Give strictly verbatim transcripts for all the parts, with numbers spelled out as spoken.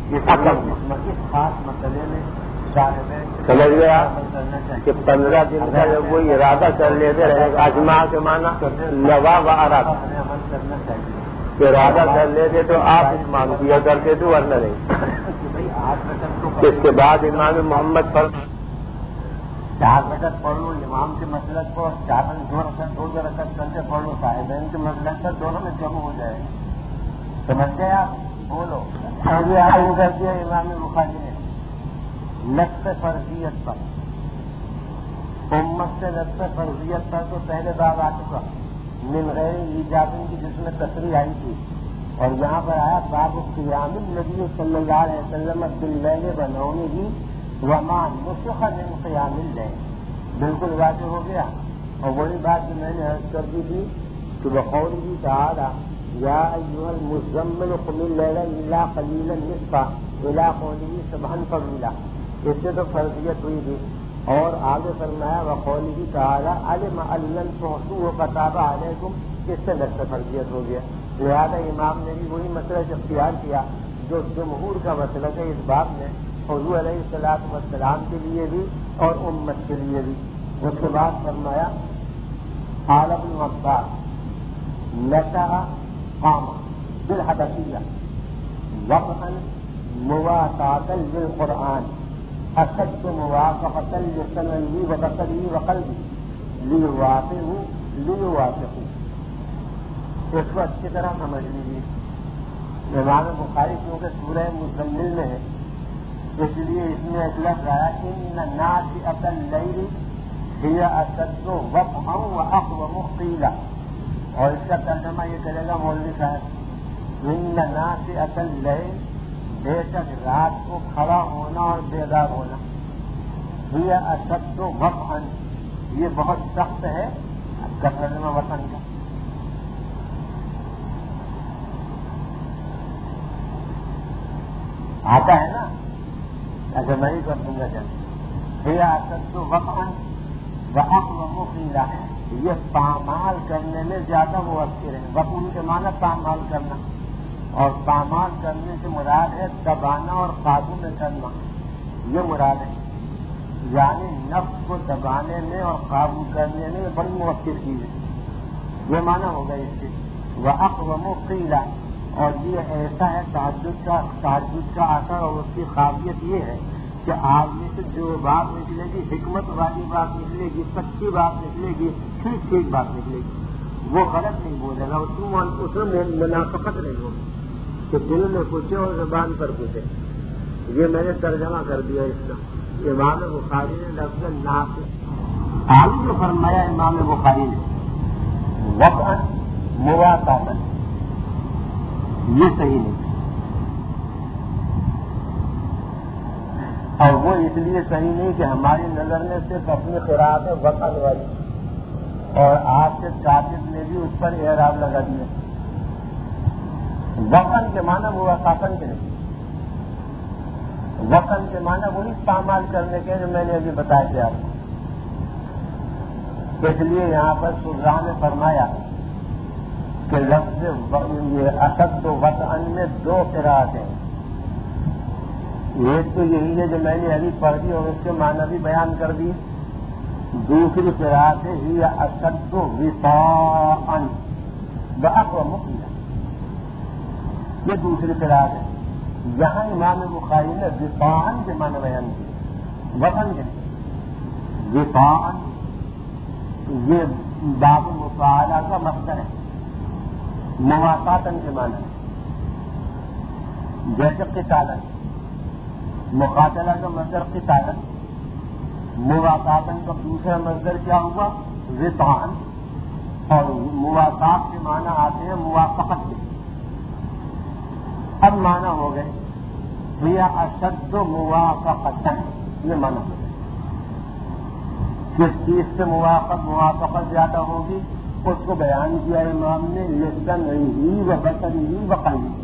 اس خاص مسئلے میں سمجھ گیا کہ پندرہ دن کا جب وہ ارادہ کر لیتے رہے گا، اجماع کے معنی لوا و ارادہ کرنا چاہیے، ارادہ کر لیتے تو آپ اتمام کیا کرتے تو ورنہ نہیں۔ اس کے بعد امام محمد پر چار رکعت پڑھ لو امام کے مسلک کو، چار دو رکعت دو دو رکعت کر کے پڑھ لو صاحبین کے مسلک پر، دونوں میں جمع ہو جائے گا۔ سمجھ گئے آپ؟ بولو آگے آگے کر دیا امام بخاری نے نصف فرضیت پر، امت سے نصف فرضیت پر تو پہلے باب آ چکا من غیر ایجاب کی، جس میں تصریح آئی تھی، اور یہاں پر آیا باب قیام النبی صلی اللہ علیہ وسلم باللیل بنونہ وما نسخ من قیام اللیل، بالکل واضح ہو گیا۔ اور وہی بات جو میں نے عرض کر دی تھی کہ بقوله تعالی یا ایھا المزمل قم اللیل الا قلیلا نصفہ الی قوله سبحا طویلا، اس سے تو فرضیت ہوئی تھی۔ اور آگے فرمایا وقوله تعالی علم ان لن تحصوه فتاب علیکم، اس سے نصف فرضیت ہو گیا۔ لہذا امام نے بھی وہی مسئلہ اختیار کیا جو جمہور کا مسئلہ ہے اس باب میں، حضور علیہ الصلوۃ والسلام کے لیے بھی اور امت کے لیے بھی۔ اس کے بعد فرمایا قال ابن عباس نشأ قام بالحدثیہ وقعا مواقعۃ للقرآن اشد موافقۃ لسمعه وبصره وقلبه لیوافقه لیوافقه، اس کو اچھی طرح سمجھ لیجیے۔ امام بخاری کیونکہ سورہ مزمل میں ہے، اس لیے اس میں ایک لفظ آیا ان ناشئۃ اللیل ہی اشد وقعا واقوم قیلا، اور اس کا ترجمہ یہ کرے گا مولوی صاحب ان ناشئۃ اللیل، بے شک رات کو کھڑا ہونا اور بیدار ہونا، ہی اشد وقعا، یہ بہت سخت ہے، اس کا ترجمہ وطن کا۔ آتا ہے نا، اچھا میں ہی کر دوں گا جب ہی اشد وقعا واقوم قیلا، یہ پامال کرنے میں زیادہ مؤثر ہے۔ وقوع کے معنی پامال کرنا، اور پامال کرنے سے مراد ہے دبانا اور قابو میں کرنا، یہ مراد ہے، یعنی نفس کو دبانے میں اور قابو کرنے میں بڑی مؤثر چیز ہے، یہ معنی ہوگا اس سے۔ واقوم قیلا، اور یہ ایسا ہے تعجب کا تعجب کا اثر اور اس کی قابلیت یہ ہے کہ آدمی سے جو بات نکلے گی حکمت والی بات نکلے گی، سچی بات نکلے گی، ٹھیک ٹھیک بات نکلے گی، وہ غلط نہیں بولے گا، اس میں منافقت نہیں ہوگی کہ دل میں پوچھے اور زبان پر پوچھے۔ یہ میں نے ترجمہ کر دیا اس کا۔ امام بخاری نے لفظ نافع آگے جو فرمایا امام بخاری نے وقعا مواقعۃ، یہ صحیح نہیں، اور وہ اس لیے صحیح نہیں کہ ہماری نظر میں صرف اپنی قرآت وطن والی، اور آپ کے کاتب نے بھی اس پر اعراب لگا دیا۔ وطن کے معنی موافقن کے نہیں، وطن کے معنی وہی پامال کرنے کے جو میں نے ابھی بتایا تھے آپ کو۔ اس لیے یہاں پر سلطان نے فرمایا کہ لفظ یہ اشد و وطن میں دو قرأت ہیں، ایک تو یہی ہے جو میں نے ابھی پڑھ دی اور اس کے معنی بھی بیان کر دی، دوسری قرأت ہے ہی اشد وطاءً واقوم قیلا، یہ دوسری قرأت ہے۔ یہاں امام بخاری نے وطاءً کے معنی بیان کیے، وطن کے وطاءً، یہ باب مفاعلہ کا مصدر ہے، مواقعتاً کے معنی جیسے قتالن، مقاتلہ کا مصدر قتالن، مواقعتاً کا دوسرا مصدر کیا ہوا وطاءً، اور مواقعات کے معنی آتے ہیں موافقت کے۔ اب معنی ہو گئے ہی اشد موافقتاً، یہ معنی ہو گئے، کس چیز سے موافقت موافقت زیادہ ہوگی اس کو بیان کیا امام نے لسمعہ و بصرہ و قلبہ،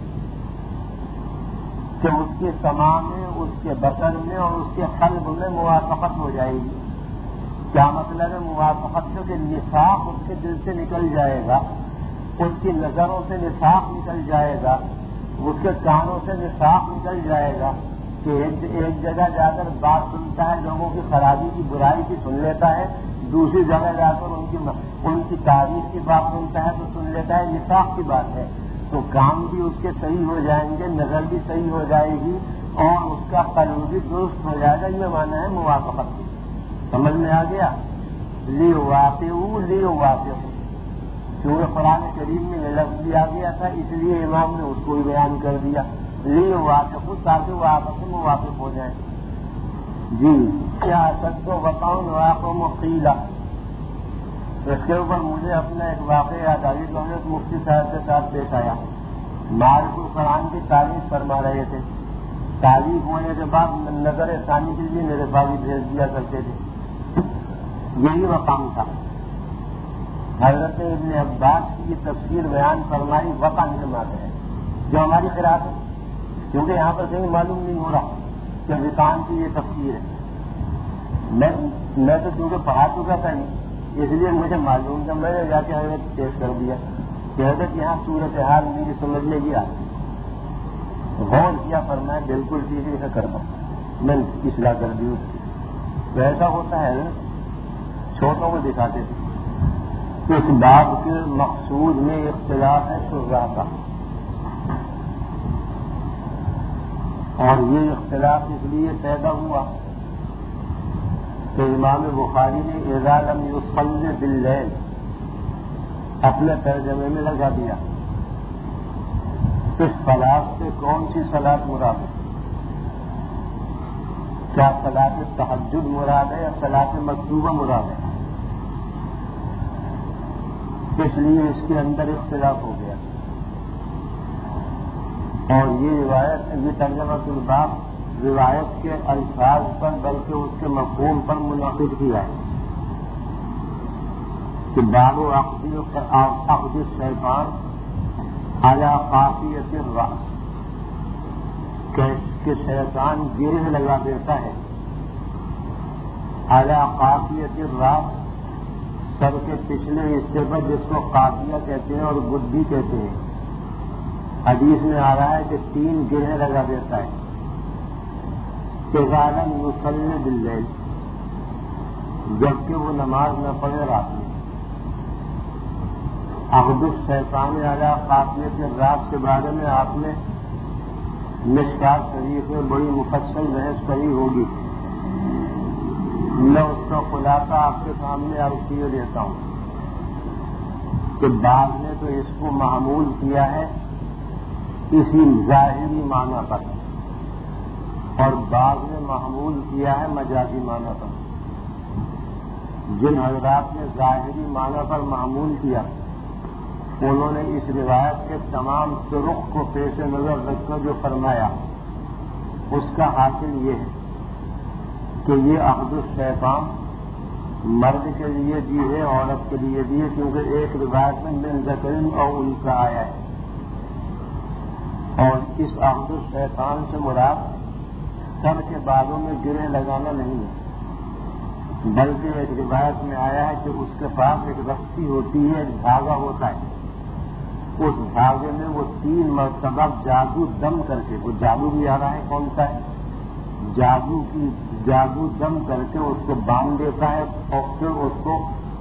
کہ اس کے سماع میں، اس کے بصر میں اور اس کے قلب میں موافقت ہو جائے گی۔ کیا مطلب ہے موافقت سے کہ نفاق اس کے دل سے نکل جائے گا، اس کی نظروں سے نفاق نکل جائے گا، اس کے کانوں سے نفاق نکل جائے گا کہ ایک, ایک جگہ جا کر بات سنتا ہے لوگوں کی خرابی کی برائی کی سن لیتا ہے, دوسری جگہ جا کر ان کی ان کی تعریف کی بات سنتا ہے تو سن لیتا ہے, نفاق کی بات ہے. تو کام بھی اس کے صحیح ہو جائیں گے, نظر بھی صحیح ہو جائے گی اور اس کا قلب بھی درست ہو جائے گا. یہ معنی ہے موافقت کی. سمجھ میں آ گیا؟ لی واقع لی واقع کیونکہ قرآن کریم میں یہ لفظ دیا گیا تھا, اس لیے امام نے اس کو بھی بیان کر دیا لی واقف تاکہ وہ آپس میں موافق ہو جائیں. جی کیا سچ کو بتاؤں واقع مقیلا, اس کے اوپر مجھے اپنا ایک واقعہ یاد آئی جو ہمیں مفتی صاحب کے ساتھ پیش آیا. مالک القرآن کی تعریف فرما رہے تھے, تعریف ہونے کے بعد نظر ثانی کے لیے میرے بھائی بھیج دیا کرتے تھے. یہی مقام تھا. حضرت ابن عباس کی تفسیر بیان فرمائی وقع نماز ہے جو ہماری قرأت ہے, کیونکہ یہاں پر کہیں معلوم نہیں ہو رہا کہ وقان کی یہ تفسیر ہے. میں میں تو چونکہ پڑھا چکا تھا نہیں, اس لیے مجھے معلوم تھا, میں نے جا کے حضرت پیش کر دیا کہ حضرت یہاں صورتحال میری سمجھ میں گیا, غور کیا فرمایا بالکل ٹھیک ہے کرتا ہوں, میں اصلاح کر دی. ایسا ہوتا ہے چھوٹوں کو دکھاتے تھے. اس بات کے مقصود میں اختلاف ہے شرح کا, اور یہ اختلاف اس لیے پیدا ہوا کہ امام بخاری نے اذا لم یصلی باللیل اپنے ترجمے میں لگا دیا. اس صلاۃ سے کون سی صلاۃ مراد ہے؟ کیا صلاۃ تہجد مراد ہے یا صلاۃ مکتوبہ مراد ہے؟ اس لیے اس کے اندر اختلاف ہو گیا. اور یہ روایت یہ ترجمہ الباب روایت کے الفاظ پر بلکہ اس کے مفہوم پر منعقد کیا ہے کہ باب و عقد الشیطان علی قافیۃ الراس, کہ شیطان گرہ لگا دیتا ہے علی قافیۃ الراس, سر کے پچھلے حصے پر, جس کو قافیہ کہتے ہیں اور گڈی کہتے ہیں. حدیث میں آ رہا ہے کہ تین گرہ لگا دیتا ہے. اذا لم یصلی باللیل, جبکہ وہ نماز نہ پڑھے رات میں. عقد الشیطان علی قافیۃ الراس کے بارے میں آپ نے مشکات شریف میں بڑی مفصل بحث کری ہوگی. میں اس کا خلاصہ آپ کے سامنے عرض کیے دیتا ہوں کہ بعض نے تو اس کو معمول کیا ہے اسی ظاہری معنی پر, اور بعض نے معمول کیا ہے مجازی معنی پر. جن حضرات نے ظاہری معنی پر معمول کیا انہوں نے اس روایت کے تمام طرق کو پیش نظر رکھ کر جو فرمایا اس کا حاصل یہ ہے کہ یہ عقد الشیطان مرد کے لیے بھی ہے, عورت کے لیے بھی ہے, کیونکہ ایک روایت میں من ذکر اور ان کا آیا ہے. اور اس عقد الشیطان سے مراد سر کے بالوں میں گرہ لگانا نہیں ہے, بلکہ ایک روایت میں آیا ہے کہ اس کے پاس ایک رسی ہوتی ہے, ایک دھاگا ہوتا ہے, اس دھاگے میں وہ تین مرتبہ جادو دم کر کے, وہ جادو بھی آ رہا ہے کون سا ہے, جادو کی جادو دم کر کے اس کو باندھ دیتا ہے اور پھر اس کو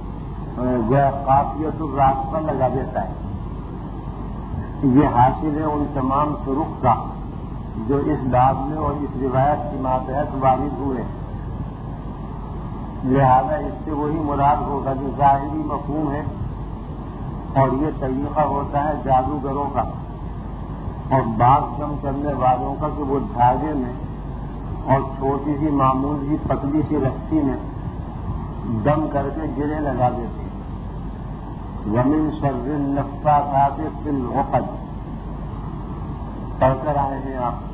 قافیۃ الراس پر لگا دیتا ہے. یہ حاصل ہے ان تمام طرق کا جو اس باب میں اور اس روایت کی ماتحت وارد ہوئے. لہذا اس سے وہی مراد ہوگا جو ظاہری مفہوم ہے, اور یہ طریقہ ہوتا ہے جادوگروں کا اور بات دم کرنے والوں کا کہ وہ دھاگے میں اور چھوٹی سی معمول سی پتلی سی رسی میں دم کر کے گرے لگا دیتے ہیں. ومن شر النفاثات فی العقد پڑھ کر آئے ہیں آپ.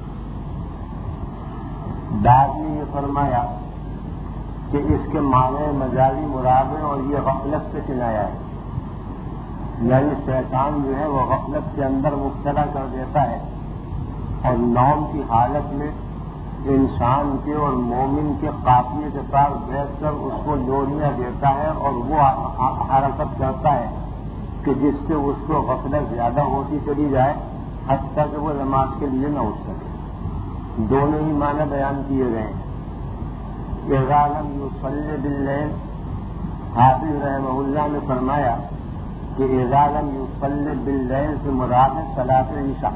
بعد میں یہ فرمایا کہ اس کے معنی مجازی مراد ہے اور یہ غفلت سے کنایا ہے, یعنی شیطان جو ہے وہ غفلت کے اندر مبتلا کر دیتا ہے اور نوم کی حالت میں انسان کے اور مومن کے قافیے کے پاس بیٹھ کر اس کو لوریاں دیتا ہے اور وہ حرکت کرتا ہے کہ جس سے اس کو غفلت زیادہ ہوتی چلی جائے حتیٰ کہ وہ نماز کے لیے نہ اٹھ سکے. دونوں ہی معنی بیان کیے گئے ہیں. اذا لم یصلی باللیل، حافظ رحمہ اللہ نے فرمایا کہ اذا لم یصلی باللیل سے مراد ہے صلاۃ عشاء،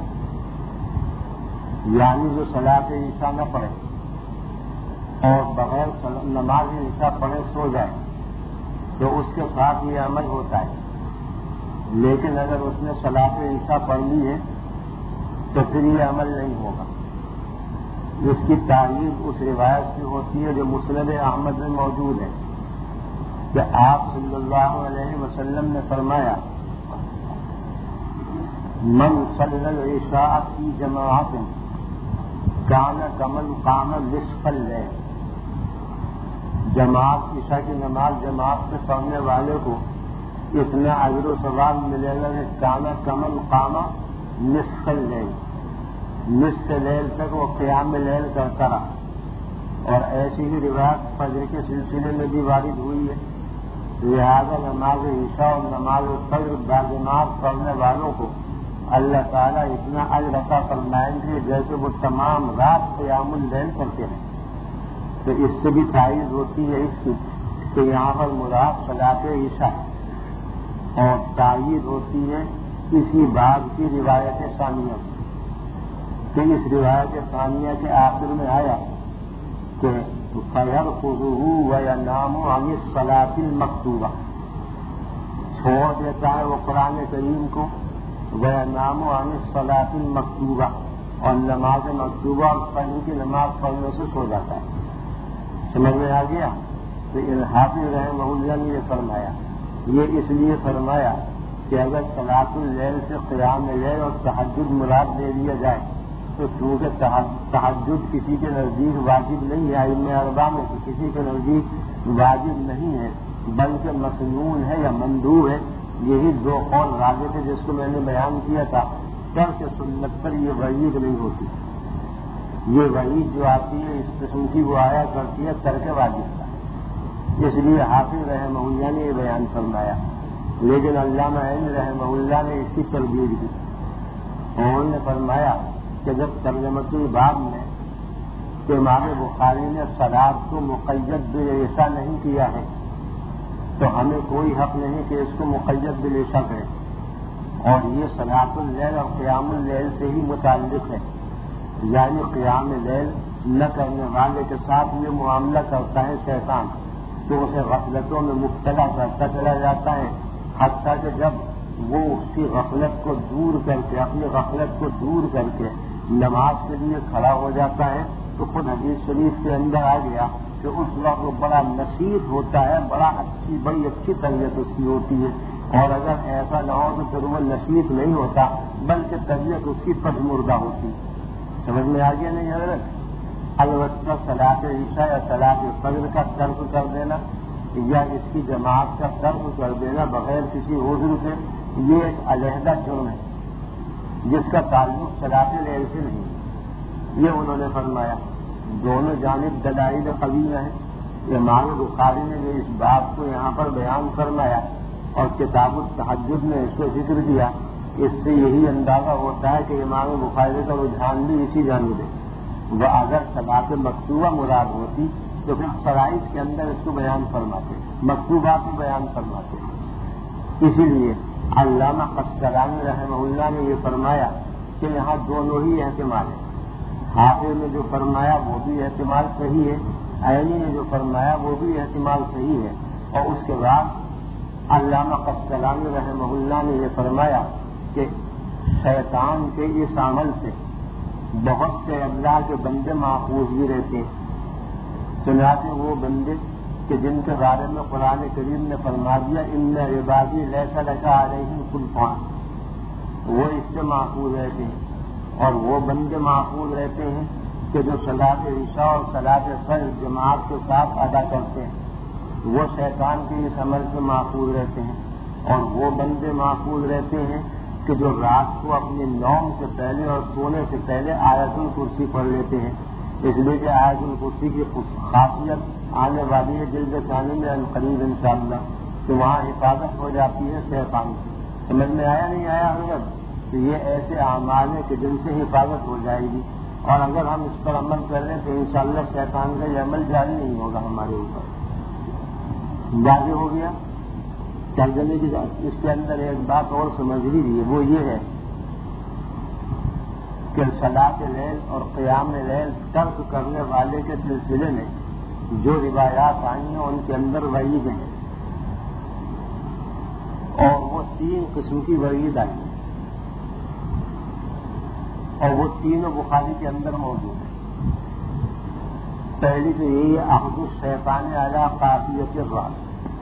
یعنی جو صلاۃ عشاء نہ پڑھے اور بغیر نماز عشاء پڑھے سو جائے تو اس کے ساتھ یہ عمل ہوتا ہے. لیکن اگر اس نے صلاۃ عشاء پڑھ لی ہے تو پھر یہ عمل نہیں ہوگا. اس کی تعریف اس روایت سے ہوتی ہے جو مسند احمد میں موجود ہے کہ آپ صلی اللہ علیہ وسلم نے فرمایا من صلی العشاء فی جماعت کان کمن قام نصف اللیل، جماعت عشاء کی نماز جماعت سے پڑھنے والے کو اتنا اجر و ثواب ملے گا کہ کان کمن قام نصف اللیل، نصف لیل تک وہ قیام لیل کرتا رہا. اور ایسی ہی روایت فجر کے سلسلے میں بھی وارد ہوئی ہے. لہذا نماز عشاء اور نماز فجر باجماعت پڑھنے والوں کو اللہ تعالیٰ اتنا اجر عطا فرمائیں گے جیسے وہ تمام رات قیام اللیل کرتے ہیں. تو اس سے بھی تائید ہوتی ہے اس کی کہ یہاں پر مراد صلاۃ عشاء، اور تائید ہوتی ہے اسی باب کی روایت ثانیہ کہ اس روایت ثانیہ کے آخر میں آیا کہ فَيَرْقُضُهُ وَيَنَامُ عَنِ الصَّلَاةِ الْمَكْتُوبَةِ، چھوڑ دیتا ہے وہ قرآن کریم کو، وَيَنَامُ عَنِ الصَّلَاةِ الْمَكْتُوبَةِ، اور نماز مکتوبہ اور فجر کی نماز پڑھنے سے سو جاتا ہے. سمجھ میں آ گیا؟ تو حافظ رحمہ اللہ نے یہ فرمایا، یہ اس لیے فرمایا کہ اگر صلاۃ اللیل سے قیام لیل اور تہجد مراد لے لیا جائے تو چونکہ تہجد کسی کے نزدیک واجب نہیں ہے، ائمہ اربعہ میں سے کسی کے نزدیک واجب نہیں ہے بلکہ مسنون ہے یا مندوب ہے. یہی دو قول راجح تھے جس کو میں نے بیان کیا تھا. ترک سنت پر یہ وعید نہیں ہوتی. یہ وعید جو آتی ہے اس قسم کی وہ آیا کرتی ہے ترک واجب کا. اس لیے حافظ رحمہ اللہ نے یہ بیان فرمایا. لیکن علامہ عین رحمہ اللہ نے اس کی تردید کی. انہوں نے فرمایا کہ جب ترجمۃ الباب میں کہ امام بخاری نے صلاۃ کو مقید بالعشاء نہیں کیا ہے تو ہمیں کوئی حق نہیں کہ اس کو مقید بالعشاء کریں. اور یہ صلاۃ اللیل اور قیام اللیل سے ہی متعلق ہے، یعنی قیام لیل نہ کرنے والے کے ساتھ یہ معاملہ کرتا ہے شیطان تو اسے غفلتوں میں مبتلا کرتا چلا جاتا ہے، حتیٰ کہ جب وہ اس کی غفلت کو دور کر کے اپنی غفلت کو دور کر کے نماز کے لیے کھڑا ہو جاتا ہے تو خود حدیث شریف کے اندر آ گیا کہ اس وقت وہ بڑا نشیط ہوتا ہے، بڑا اچھی بڑی اچھی طبیعت اس کی ہوتی ہے. اور اگر ایسا نہ ہو تو پھر وہ نشیط نہیں ہوتا بلکہ طبیعت اس کی پشمردہ ہوتی. سمجھ میں آ گیا نہیں حضرت؟ البتہ صلاۃ عشاء یا صلاۃ فجر کا ترک کر دینا یا اس کی جماعت کا ترک کر دینا بغیر کسی عذر سے یہ ایک علیحدہ جرم ہے جس کا تعلق صلاۃ لیل سے نہیں. یہ انہوں نے فرمایا. دونوں جانب دلائل قویہ ہیں. امام بخاری نے جو اس بات کو یہاں پر بیان فرمایا اور کتاب التہجد میں اس کو ذکر کیا، اس سے یہی اندازہ ہوتا ہے کہ امام بخاری کا رجحان بھی اسی جانب ہے. وہ اگر صلاۃ مکتوبہ مراد ہوتی تو پھر فرائض کے اندر اس کو بیان فرماتے، مکتوبات بھی بیان فرماتے. اسی لیے علامہ قسطلانی رحمہ اللہ نے یہ فرمایا کہ یہاں دونوں ہی احتمال ہیں. حافظ نے جو فرمایا وہ بھی احتمال صحیح ہے، عینی نے جو فرمایا وہ بھی احتمال صحیح ہے. اور اس کے بعد علامہ قسطلانی رحمہ اللہ نے یہ فرمایا کہ شیطان کے اس عمل سے بہت سے اللہ کے بندے محفوظ بھی رہتے ہیں. چنانچہ وہ بندے کہ جن کے بارے میں قرآن کریم نے فرما دیا ان عبادی لیس لک علیہم سلطان، وہ اس سے محفوظ رہتے ہیں. اور وہ بندے محفوظ رہتے ہیں کہ جو صلاۃ عشاء اور صلاۃ فجر جماعت کے ساتھ ادا کرتے ہیں، وہ شیطان کے اس عمل سے محفوظ رہتے ہیں. اور وہ بندے محفوظ رہتے ہیں کہ جو رات کو اپنی نوم سے پہلے اور سونے سے پہلے آیت الکرسی پڑھ لیتے ہیں. اس لیے کہ آیت الکرسی کی خاصیت آنے والی ہے جلد ثانی میں قریب انشاءاللہ کہ وہاں حفاظت ہو جاتی ہے شیطان کی. سمجھ میں آیا نہیں آیا حضرت؟ تو یہ ایسے اعمال ہیں کہ جن سے حفاظت ہو جائے گی، اور اگر ہم اس پر عمل کر رہے ہیں تو انشاءاللہ شیطان کا یہ عمل جاری نہیں ہوگا ہمارے اوپر۔ واضح ہو گیا؟ ترجمے کی اس کے اندر ایک بات اور سمجھ لیجیے، وہ یہ ہے کہ صلاۃ لیل اور قیام لیل ترک کرنے والے کے سلسلے میں جو روایات آئی ہیں ان کے اندر وعید ہیں، اور وہ تین قسم کی وعید آئی ہیں، اور وہ تینوں بخاری کے اندر موجود ہیں۔ پہلی تو یہی ہے اخذ الشیطان علی قافیۃ الراس،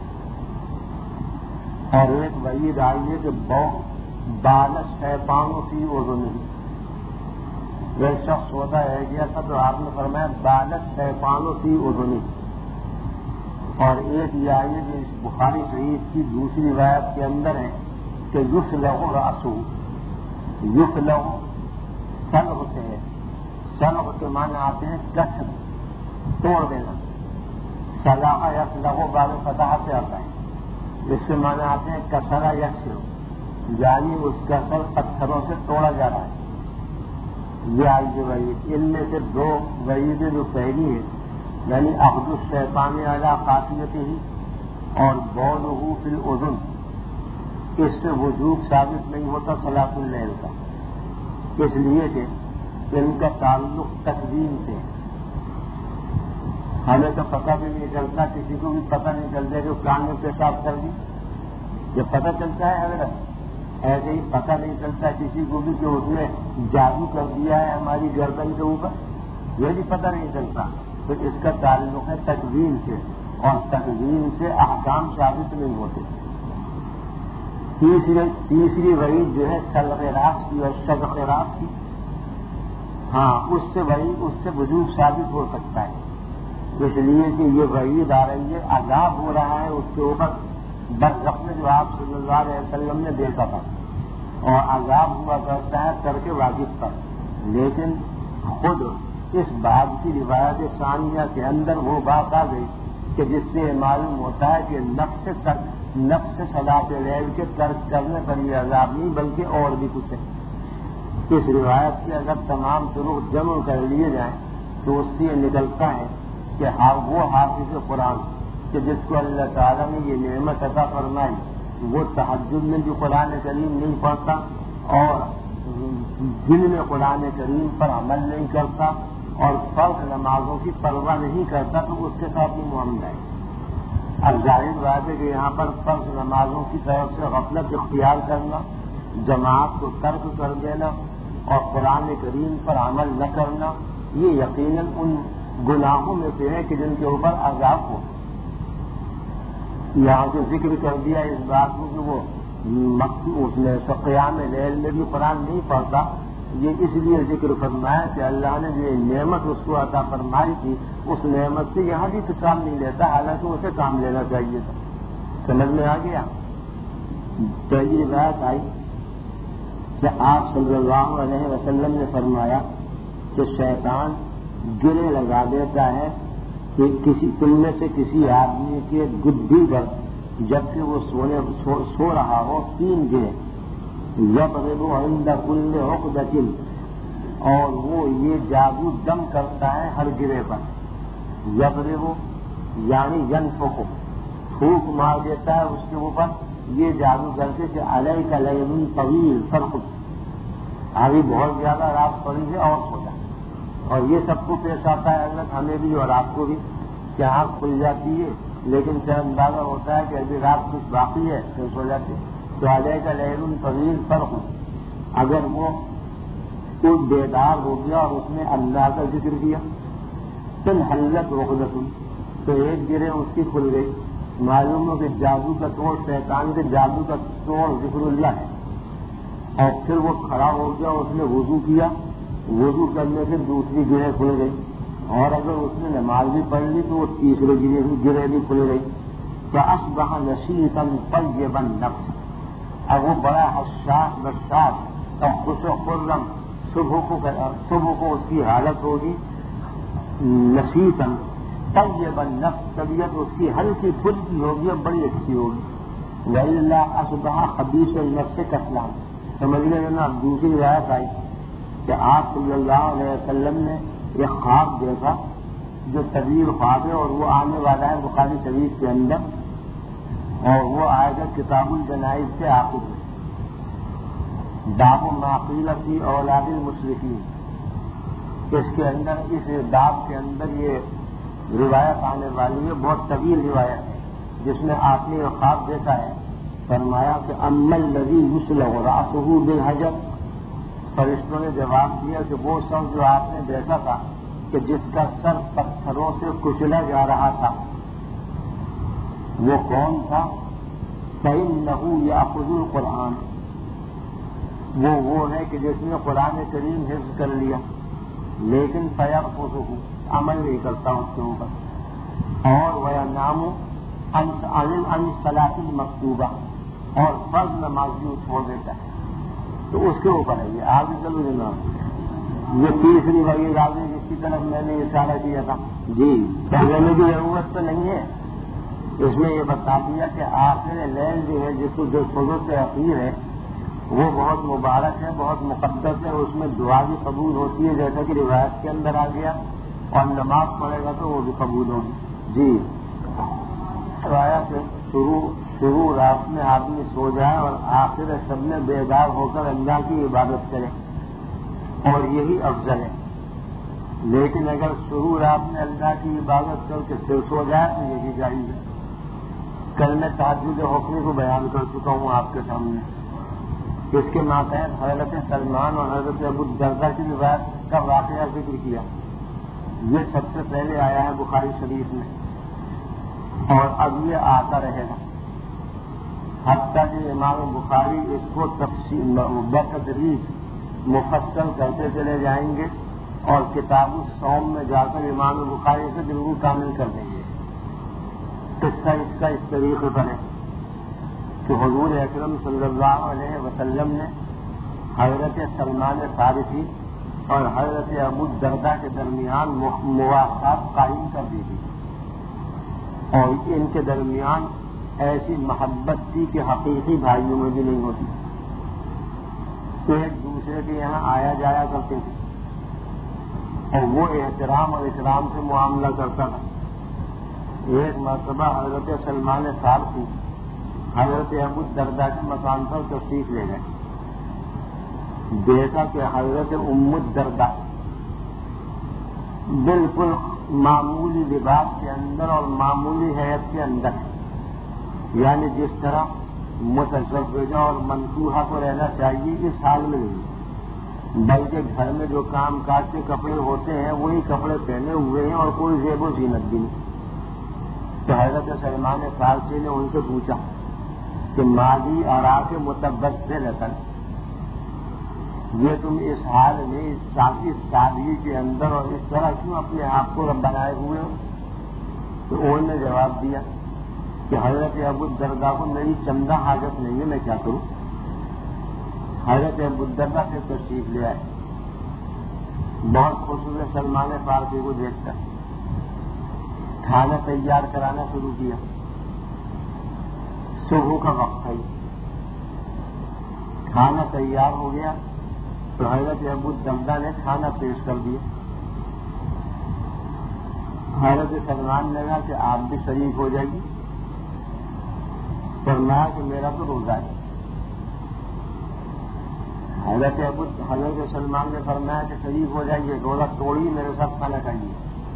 اور ایک وعید آئی ہے کہ بال الشیطان فی اذنہ، ایک شخص ہوتا ہے گیا تھا تو آپ نے فرمایا بال الشیطان فی اذنہ، اور ایک یہ آئی ہے جو بخاری شریف کی دوسری روایت کے اندر ہے کہ یسلغ رأسہ، یسلغ سلغ سے ہے، سلغ کے معنی آتے ہیں کسر، توڑ دینا، سلاغ یسلغ باب فتح سے آتا ہے، اس کے معنی آتے ہیں کسرا یکسر، یعنی اس کا سر پتھروں سے توڑا جا رہا ہے۔ یہ آئی جو وعید، ان میں سے دو وعیدیں جو پہلی ہے یعنی اخذ الشیطان علی قافیتہ اور بولہ فی الاذن، اس سے وجوب ثابت نہیں ہوتا صلاۃ اللیل کا، اس لیے کہ ان کا تعلق تقدیم سے، ہمیں تو پتہ بھی نہیں چلتا، کسی کو بھی پتہ نہیں چلتا کہ کان میں پیشاب کر دی، جب پتہ چلتا ہے حضرت ایسے ہی پتہ نہیں چلتا کسی کو بھی کہ اس نے جادو کر دیا ہے ہماری گردن کے اوپر، یہ بھی پتہ نہیں چلتا، تو اس کا تعلق ہے تقدیم سے، اور تقدیم سے احکام ثابت نہیں ہوتے۔ تیسری تیسری وعید جو ہے سلغ راس کی اور شق راس کی، ہاں اس سے وعید اس سے وجوب ثابت ہو سکتا ہے، اس لیے کہ یہ وعید آ رہی ہے عذاب ہو رہا ہے اس کے اوپر برزخ میں جو آپ صلی اللہ علیہ وسلم نے دیکھا تھا، اور عذاب ہوا کرتا ہے ترک واجب پر، لیکن خود اس باب کی روایت ثانیہ کے اندر وہ بات آ گئی کہ جس سے معلوم ہوتا ہے کہ نفس تک نفس صلاۃ لیل کے ترک کرنے پر یہ عذاب نہیں بلکہ اور بھی کچھ ہے۔ اس روایت کے اگر تمام طرق جمع کر لیے جائیں تو اس سے یہ نکلتا ہے کہ وہ حافظ قرآن کہ جس کو اللہ تعالیٰ نے یہ نعمت عطا فرمائی، وہ تہجد میں جو قرآن کریم نہیں پڑھتا اور دن میں قرآن کریم پر عمل نہیں کرتا اور فرض نمازوں کی پرواہ نہیں کرتا، تو اس کے ساتھ ہی معاملہ ہے۔ اب ظاہر بات ہے کہ یہاں پر فرض نمازوں کی طرف سے غفلت اختیار کرنا، جماعت کو ترک کر دینا اور قرآن کریم پر عمل نہ کرنا، یہ یقیناً ان گناہوں میں سے ہے کہ جن کے اوپر عذاب ہو۔ یہاں جو ذکر کر دیا اس بات کو کہ وہ اس نے قیام لیل میں بھی قرآن نہیں پڑھتا، یہ اس لیے ذکر فرمایا کہ اللہ نے جو نعمت اس کو عطا فرمائی تھی اس نعمت سے یہاں بھی تو کام نہیں لیتا، حالانکہ اسے کام لینا چاہیے تھا۔ سمجھ میں آ گیا؟ پہلی بات آئی کہ آپ صلی اللہ علیہ وسلم نے فرمایا کہ شیطان گرے لگا دیتا ہے کہ کسی تم میں سے کسی آدمی کے گدی پر جبکہ وہ سونے سو, سو رہا ہو تین گرے، یضرب عند کل عقدۃ، اور وہ یہ جادو دم کرتا ہے ہر گرے پر، یضرب یعنی ینفخ، پھونک مار دیتا ہے اس کے اوپر یہ جادو کر کے کہ علیک لیل طویل فرقد، ابھی بہت زیادہ رات پڑی ہے اور سو جائے، اور یہ سب کو پیش آتا ہے حضرت ہمیں بھی اور آپ کو بھی کہ آنکھ کھل جاتی ہے لیکن پھر اندازہ ہوتا ہے کہ ابھی رات کچھ باقی ہے پھر سو جاتی ہے، تو علیک لیل طویل فرقد، اگر وہ خود بیدار ہو گیا اور اس نے اللہ کا ذکر کیا پھر حلت عقدۃ، تو ایک گرے اس کی کھل گئی، معلوم ہو کہ جادو کا توڑ شیطان کے جادو کا توڑ ذکر اللہ ہے، اور پھر وہ کھڑا ہو گیا اس نے وضو کیا، وضو کرنے سے دوسری گرے کھل گئی، اور اگر اس نے نماز بھی پڑھ لی تو وہ تیسرے گرے بھی گرے بھی کھل گئی، فاصبح نشیطا طیبا النفس، اب وہ بڑا حساس بشاش اور خوش و خرم صبح کو صبح کو اس کی حالت ہوگی نشیطا طیبا النفس، طبیعت اس کی ہلکی پھلکی ہوگی اور بڑی اچھی ہوگی، وَإِلَّا أَصْبَحَ خَبِيثَ النَّفْسِ كَسْلَانًا، سمجھ گئے نا. اب دوسری روایت آئی کہ آپ صلی اللہ علیہ وسلم نے ایک خواب دیکھا جو طویل خواب ہے اور وہ آنے والا ہے بخاری شریف کے اندر, اور وہ آئے گا کتاب الجنائز کے آخر میں, باب ما قیل فی اولاد المشرکین. اس کے اندر اس باب کے اندر یہ روایت آنے والی ہے, بہت طویل روایت ہے, جس میں آپ نے یہ خواب دیکھا ہے. فرمایا کہ اما الذی یسلغ رأسہ بالحجر, فرشتوں نے جواب دیا کہ وہ شخص جو آپ نے دیکھا تھا کہ جس کا سر پتھروں سے کچلا جا رہا تھا, وہ کون تھا؟ فإنہ یأخذ القرآن, وہ وہ ہے کہ جس نے قرآن کریم حفظ کر لیا لیکن فیرفضہ, عمل نہیں کرتا اس کے اوپر, اور وینام عن الصلاۃ المکتوبہ, اور فرض نماز بھی چھوڑ دیتا ہے. تو اس کے اوپر ہے یہ. آگے چلو جناب, یہ تیسری وہی راضی جس کی طرف میں نے اشارہ کیا تھا. جی کہنے کی ضرورت تو نہیں ہے, اس میں یہ بتا دیا کہ آخر لیل جو ہے جس کو جو ثلث اخیر ہے وہ بہت مبارک ہے, بہت مقدس ہے, اس میں دعا بھی قبول ہوتی ہے جیسا کہ روایت کے اندر آ گیا, اور نماز پڑھے گا تو وہ بھی قبول ہوگی. جی روایت شروع شروع رات میں آدمی سو جائے اور آخر شب میں بیدار ہو کر اللہ کی عبادت کرے, اور یہی افضل ہے. لیکن اگر شروع رات میں اللہ کی عبادت کر کے پھر سو جائے تو یہ بھی جائز ہے. کل میں تہجد حکمی کو بیان کر چکا ہوں آپ کے سامنے. اس کے ماتحت حضرت سلمان اور حضرت ابو الدرداء کی روایت کا واقعہ ذکر کیا. یہ سب سے پہلے آیا ہے بخاری شریف میں, اور اب یہ آتا رہے گا حتیٰ کہ امام بخاری اس کو تفصیل بتدریج مفصل کرتے چلے جائیں گے, اور کتاب الصوم میں جا کر امام بخاری سے بالکل کامل کر دیں گے. قصہ اس کا اس طریقے پر ہے کہ حضور اکرم صلی اللہ علیہ وسلم نے حضرت سلمان فارسی اور حضرت ابو الدرداء کے درمیان مواقعات قائم کر دی تھی, اور ان کے درمیان ایسی محبت تھی کہ حقیقی بھائیوں میں بھی نہیں ہوتی. تو ایک دوسرے کے یہاں آیا جایا کرتے تھے, اور وہ احترام اور اکرام سے معاملہ کرتا تھا. ایک مرتبہ حضرت سلمان فارسی حضرت ابو الدرداء کے مکان پر تشریف لے گئے. دیکھا کہ حضرت ام الدرداء بالکل معمولی لباس کے اندر اور معمولی حیت کے اندر, یعنی جس طرح متزوجہ اور منصوحہ کو رہنا چاہیے اس حال میں نہیں, بلکہ گھر میں جو کام کاج کے کپڑے ہوتے ہیں وہی کپڑے پہنے ہوئے ہیں, اور کوئی زیب و زینت بھی نہیں. تو حضرت سلمان فارسی نے ان سے پوچھا کہ ماضی آرا کے متبر سے رکن, یہ تم اس حال میں اس سادگی کے اندر اور اس طرح کیوں اپنے آپ کو بنائے ہوئے ہو؟ تو انہوں نے جواب دیا کہ حضرت ابو الدرداء کو میری چندہ حاجت نہیں ہے, میں کیا کروں. حضرت ابو الدرداء سے تشریف لے آئے. بہت خوش ہوئے سلمان فارسی کو دیکھ کر, کھانا تیار کرانا شروع کیا. صبح کا وقت ہے, کھانا تیار ہو گیا تو حضرت ابو الدرداء نے کھانا پیش کر دیا. حضرت سلمان نے کہا کہ آپ بھی شریک ہو جائیے. فرمایا کہ میرا تو روزہ ہے. حضرت ابو حضرت سلمان نے فرمایا کہ شریک ہو جائیے, روزہ توڑیے, میرے ساتھ کھانا کھائیے.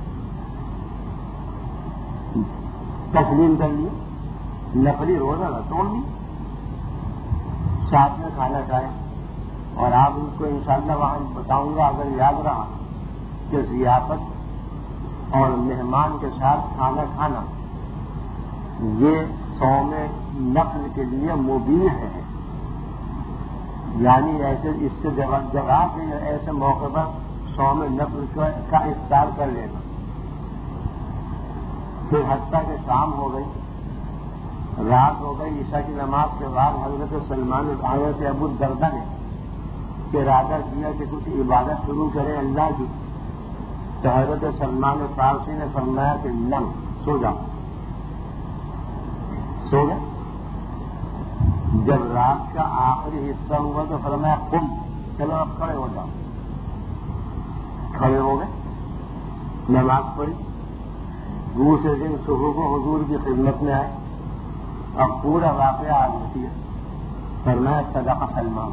تسلیم کر لیے, نقلی روزہ نہ توڑ لی, ساتھ میں کھانا کھائے. اور آپ ان کو انشاءاللہ وہاں بتاؤں گا اگر یاد رہا کہ ضیافت اور مہمان کے ساتھ کھانا کھانا یہ صوم نقل کے لیے مبیح ہے. یعنی ایسے اس سے جواب ہے ایسے موقع پر صوم نقل کا افطار کر لے گا. پھر حتیٰ کہ شام ہو گئی, رات ہو گئی, عشاء کی نماز کے بعد حضرت سلمان حضرت ابو الدرداء نے ارادہ کیا کہ کچھ عبادت شروع کرے اللہ کی. تو حضرت سلمان فارسی نے فرمایا کہ نم سو جاؤ, سو گئے. جب رات کا آخری حصہ ہوا تو فرمایا قم، چلو اب کھڑے ہو جاؤ. کھڑے ہو گئے، نماز پڑھی. دوسرے دن صبح کو حضور کی خدمت میں آئے. اب پورا واقعہ آ جاتی ہے. فرمایا صدق سلمان،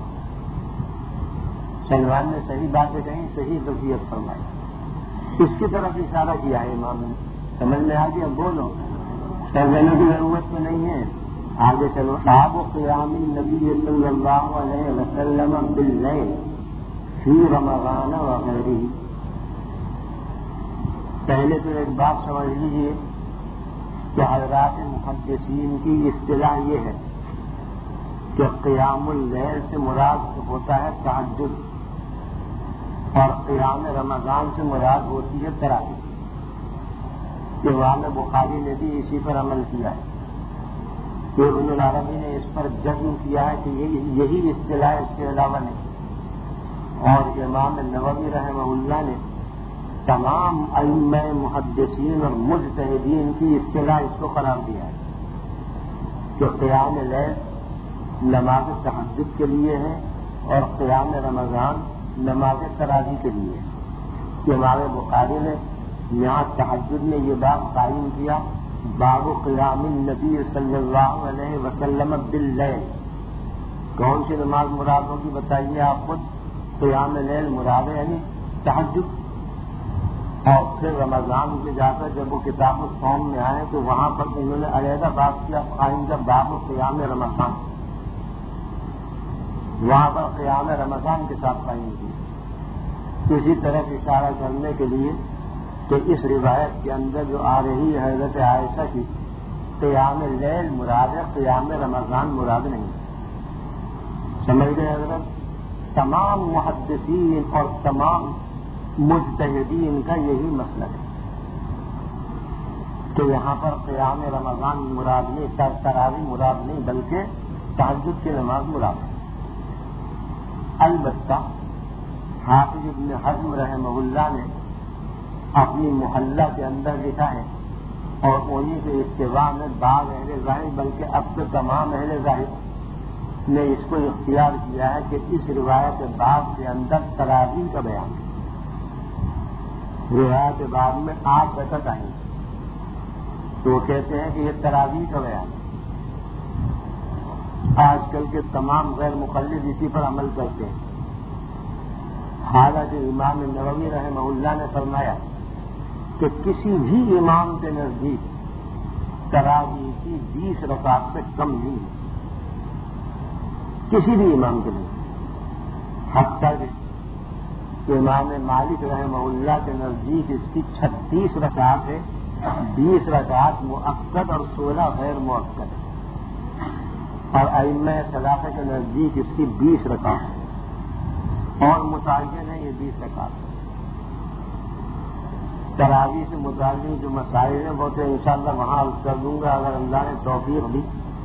سلمان نے صحیح باتیں کہیں، صحیح وصیت فرمائی. اس کی طرف اشارہ کیا ہے امام نے. سمجھ میں آ گیا؟ بولو، سرزنے کی ضرورت تو نہیں ہے. آگے چلو. باب قیام النبی صلی اللہ علیہ وسلم باللیل فی رمضان وغیرہ. پہلے تو ایک بات سمجھ لیجیے کہ حضرات محدثین کی اصطلاح یہ ہے کہ قیام اللیل سے مراد ہوتا ہے تہجد، اور قیام رمضان سے مراد ہوتی ہے تراویح. امام بخاری نے بھی اسی پر عمل کیا ہے. ابن العربی نے اس پر جزم کیا ہے کہ یہی اصطلاح اس کے علاوہ نہیں. اور امام نووی رحمہ اللہ نے تمام ائمہ محدثین اور مجتہدین کی اصطلاح اس کو قرار دیا ہے کہ قیام لیل نماز تہجد کے لیے ہے اور قیام رمضان نماز تراویح کے لیے ہے. امام بخاری نے یہاں تہجد میں یہ بات قائم کیا، باب قیام النبی صلی اللہ علیہ وسلم باللیل. کون سی نماز مراد ہوگی بتائیے آپ خود؟ قیام لیل مراد ہے، یعنی تہجد. اور پھر رمضان کے جا کر جب وہ کتاب الصوم میں آئے تو وہاں پر انہوں نے علیحدہ بات کیا قائم کیا باب قیام رمضان، وہاں پر قیام رمضان کے ساتھ قائم کی. اسی طرح اشارہ کرنے کے لیے کہ اس روایت کے اندر جو آ رہی ہے حضرت عائشہ کی قیام لیل مراد ہے، قیام رمضان مراد نہیں. سمجھ گئے حضرت؟ تمام محدثین اور تمام مجتہدین کا یہی مسئلہ ہے کہ یہاں پر قیام رمضان مراد نہیں، تراویح مراد نہیں، بلکہ تہجد کی نماز مراد ہے. البتہ حافظ ابن حزم رحمہ اللہ نے اپنی محلہ کے اندر لکھا ہے، اور انہیں کے اتباع میں بعض اہل ظاہر بلکہ اب تو تمام اہل ظاہر نے اس کو اختیار کیا ہے کہ اس روایت بعد کے اندر تراویح کا بیان ہے. روایت بعد میں آٹھ رکعت آئیں تو وہ کہتے ہیں کہ یہ تراویح کا بیان ہے. آج کل کے تمام غیر مقلد اسی پر عمل کرتے ہیں. حالانکہ امام نووی رحمہ اللہ نے فرمایا کہ کسی بھی امام کے نزدیک تراویح کی بیس رکعت سے کم نہیں ہے، کسی بھی امام کے نزدیک. حتیٰ کہ امام مالک رحمہ اللہ کے نزدیک اس کی چھتیس رکعت ہے، بیس رکعت مؤکد اور سولہ غیر مؤکد ہے. اور ائمہ ثلاثہ کے نزدیک اس کی بیس رکعت ہے اور متعین ہے یہ بیس رکعت. تراویح سے متعلق جو مسائل ہیں وہ تو انشاءاللہ وہاں عرض کر دوں گا اگر اللہ نے توفیق دی.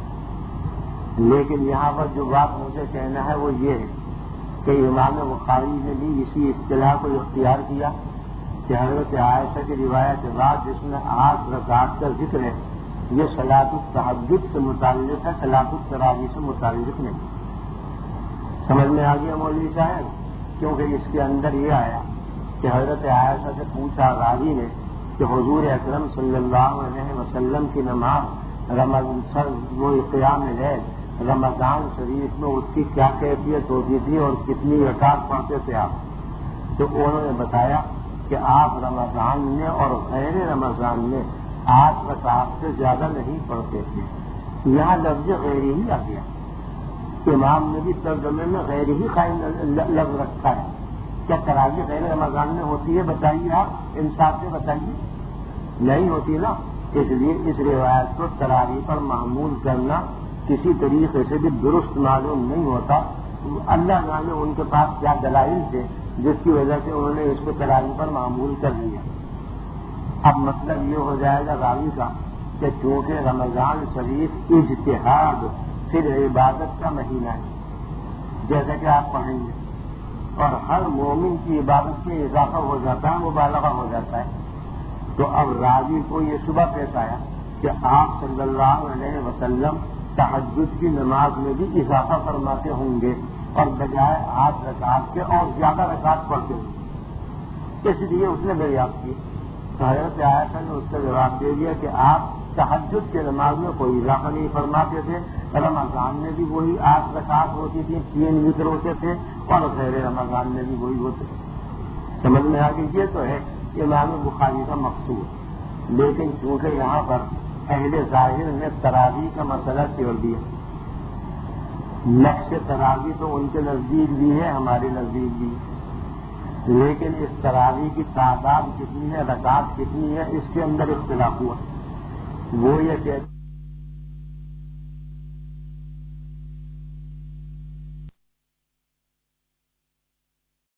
لیکن یہاں پر جو بات مجھے کہنا ہے وہ یہ ہے کہ امام بخاری نے بھی اسی اصطلاح کو اختیار کیا کہ حضرت عائشہ کی روایت کے بعد جس میں آٹھ رکعت کا ذکر ہے یہ صلاۃ التہجد سے متعلق ہے، صلاۃ التراویح سے متعلق نہیں. سمجھ میں آ گیا مولوی صاحب؟ کیونکہ اس کے اندر یہ آیا کہ حضرت عائشہ سے پوچھا راوی نے کہ حضور اکرم صلی اللہ علیہ وسلم کی نماز رمضان وہ قیام لیل رمضان شریف میں اس کی کیا کیفیت ہوتی تھی اور کتنی رکعت پڑھتے تھے آپ؟ تو انہوں نے بتایا کہ آپ رمضان میں اور غیر رمضان میں آٹھ رکعت سے زیادہ نہیں پڑھتے تھے. یہاں لفظ غیر ہی آ گیا. امام نے بھی ترجمے میں غیر ہی قائم لفظ رکھا ہے. کیا تراویح غیر رمضان میں ہوتی ہے؟ بتائیے آپ، انصاف سے بتائیے. نہیں ہوتی نا. اس لیے اس روایت کو تراویح پر معمول کرنا کسی طریقے سے بھی درست معلوم نہیں ہوتا. اللہ جانے ان کے پاس کیا دلائل تھے جس کی وجہ سے انہوں نے اس کو تراویح پر معمول کر لیا. اب مطلب یہ ہو جائے گا راوی کا کہ چونکہ رمضان شریف اجتہاد پھر عبادت کا مہینہ ہے جیسا کہ آپ پڑھیں گے، اور ہر مومن کی عبادت میں اضافہ ہو جاتا ہے، مبالغہ ہو جاتا ہے. تو اب راوی کو یہ صبح پیش آیا کہ آپ صلی اللہ علیہ وسلم تہجد کی نماز میں بھی اضافہ فرماتے ہوں گے اور بجائے آٹھ رکعات کے اور زیادہ رکعات پڑھتے ہوں گے، اس لیے اس نے دریافت کی. حضرت عائشہ نے اس کا جواب دے دیا کہ آپ تہجد کی نماز میں کوئی اضافہ نہیں فرماتے تھے، رمضان میں بھی وہی آٹھ رکعات ہوتی تھی، تین وطر ہوتے تھے، اور غیر رمضان میں بھی وہی ہوتے تھے. سمجھ میں آ گئی. یہ تو ہے امام بخاری کا مقصود، لیکن چونکہ یہاں پر اہل ظاہر نے تراویح کا مسئلہ چھیڑ دیا. نقش تراویح تو ان کے نزدیک بھی ہے، ہمارے نزدیک بھی، لیکن اس تراویح کی تعداد کتنی ہے، رکعات کتنی ہے، اس کے اندر اختلاف ہوا. وہ یہ کہ